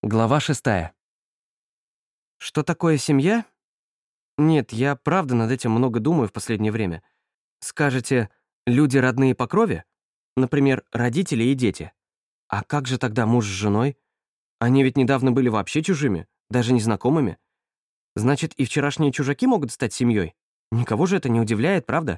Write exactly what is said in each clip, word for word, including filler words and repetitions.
Глава шестая. Что такое семья? Нет, я правда над этим много думаю в последнее время. Скажете, люди родные по крови? Например, родители и дети. А как же тогда муж с женой? Они ведь недавно были вообще чужими, даже незнакомыми. Значит, и вчерашние чужаки могут стать семьей? Никого же это не удивляет, правда?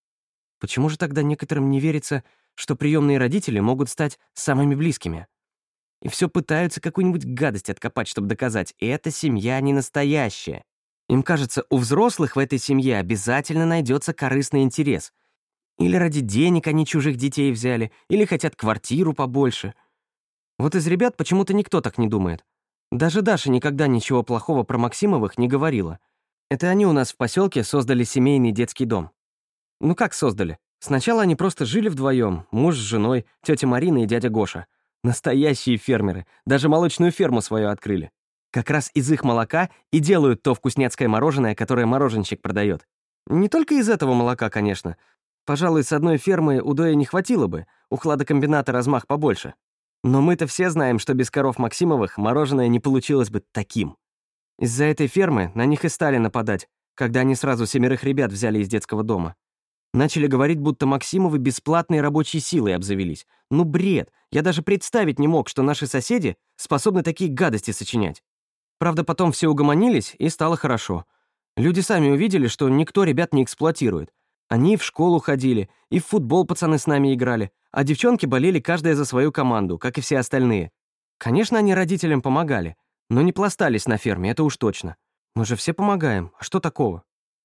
Почему же тогда некоторым не верится, что приемные родители могут стать самыми близкими? И все пытаются какую-нибудь гадость откопать, чтобы доказать, эта семья не настоящая. Им кажется, у взрослых в этой семье обязательно найдется корыстный интерес. Или ради денег они чужих детей взяли, или хотят квартиру побольше. Вот из ребят почему-то никто так не думает. Даже Даша никогда ничего плохого про Максимовых не говорила. Это они у нас в поселке создали семейный детский дом. Ну как создали? Сначала они просто жили вдвоем, муж с женой, тетя Марина и дядя Гоша. Настоящие фермеры, даже молочную ферму свою открыли. Как раз из их молока и делают то вкуснецкое мороженое, которое мороженщик продает. Не только из этого молока, конечно. Пожалуй, с одной фермы удоя не хватило бы, у хладокомбината размах побольше. Но мы-то все знаем, что без коров Максимовых мороженое не получилось бы таким. Из-за этой фермы на них и стали нападать, когда они сразу семерых ребят взяли из детского дома. Начали говорить, будто Максимовы бесплатной рабочей силой обзавелись. Ну бред, я даже представить не мог, что наши соседи способны такие гадости сочинять. Правда, потом все угомонились, и стало хорошо. Люди сами увидели, что никто ребят не эксплуатирует. Они и в школу ходили, и в футбол пацаны с нами играли, а девчонки болели каждая за свою команду, как и все остальные. Конечно, они родителям помогали, но не пластались на ферме, это уж точно. Мы же все помогаем, а что такого?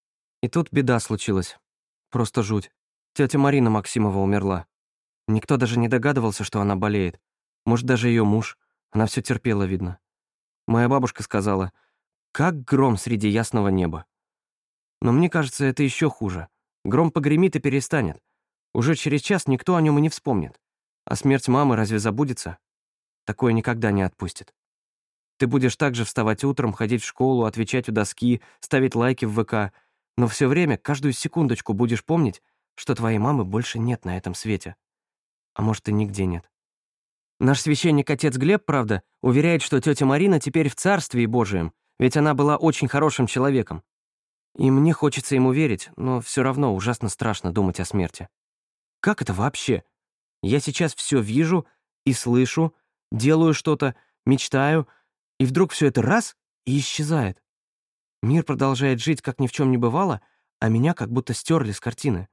И тут беда случилась. Просто жуть. Тетя Марина Максимова умерла. Никто даже не догадывался, что она болеет. Может, даже ее муж. Она все терпела, видно. Моя бабушка сказала, как гром среди ясного неба. Но мне кажется, это еще хуже. Гром погремит и перестанет. Уже через час никто о нем и не вспомнит. А смерть мамы разве забудется? Такое никогда не отпустит. Ты будешь также вставать утром, ходить в школу, отвечать у доски, ставить лайки в ВК, но все время, каждую секундочку будешь помнить, что твоей мамы больше нет на этом свете. А может, и нигде нет. Наш священник-отец Глеб, правда, уверяет, что тетя Марина теперь в Царстве Божием, ведь она была очень хорошим человеком. И мне хочется ему верить, но все равно ужасно страшно думать о смерти. Как это вообще? Я сейчас все вижу и слышу, делаю что-то, мечтаю, и вдруг все это раз — и исчезает. Мир продолжает жить, как ни в чем не бывало, а меня как будто стерли с картины.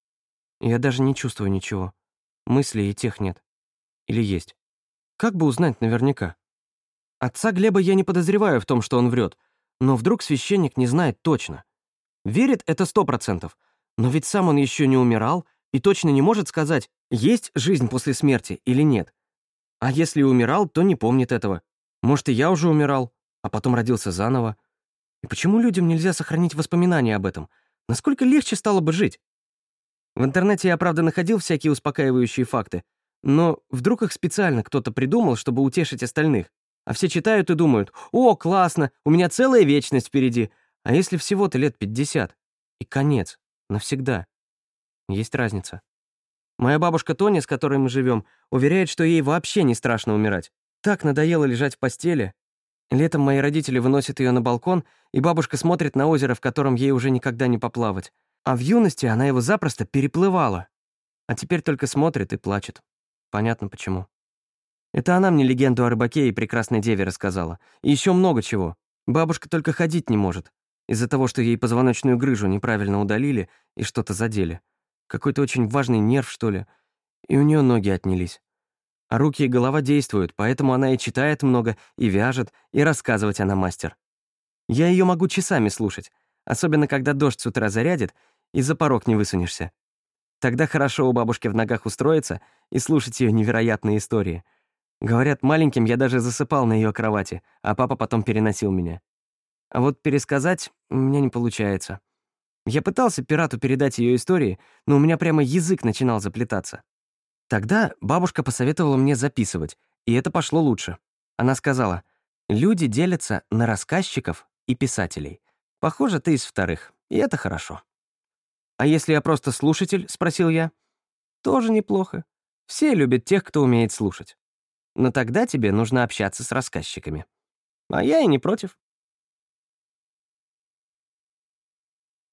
Я даже не чувствую ничего. Мыслей и тех нет. Или есть. Как бы узнать наверняка? Отца Глеба я не подозреваю в том, что он врет, но вдруг священник не знает точно. Верит это сто процентов, но ведь сам он еще не умирал и точно не может сказать, есть жизнь после смерти или нет. А если и умирал, то не помнит этого. Может, и я уже умирал, а потом родился заново. И почему людям нельзя сохранить воспоминания об этом? Насколько легче стало бы жить? В интернете я, правда, находил всякие успокаивающие факты, но вдруг их специально кто-то придумал, чтобы утешить остальных. А все читают и думают, «О, классно, у меня целая вечность впереди». А если всего-то лет пятьдесят? И конец. Навсегда. Есть разница. Моя бабушка Тоня, с которой мы живем, уверяет, что ей вообще не страшно умирать. Так надоело лежать в постели. Летом мои родители выносят ее на балкон, и бабушка смотрит на озеро, в котором ей уже никогда не поплавать. А в юности она его запросто переплывала. А теперь только смотрит и плачет. Понятно почему. Это она мне легенду о рыбаке и прекрасной деве рассказала. И еще много чего. Бабушка только ходить не может. Из-за того, что ей позвоночную грыжу неправильно удалили и что-то задели. Какой-то очень важный нерв, что ли. И у нее ноги отнялись. А руки и голова действуют, поэтому она и читает много, и вяжет, и рассказывать она мастер. Я ее могу часами слушать, особенно когда дождь с утра зарядит, и за порог не высунешься. Тогда хорошо у бабушки в ногах устроиться и слушать ее невероятные истории. Говорят, маленьким я даже засыпал на ее кровати, а папа потом переносил меня. А вот пересказать у меня не получается. Я пытался пирату передать ее истории, но у меня прямо язык начинал заплетаться. Тогда бабушка посоветовала мне записывать, и это пошло лучше. Она сказала, люди делятся на рассказчиков и писателей. Похоже, ты из вторых, и это хорошо. «А если я просто слушатель?» — спросил я. «Тоже неплохо. Все любят тех, кто умеет слушать». Но тогда тебе нужно общаться с рассказчиками. А я и не против.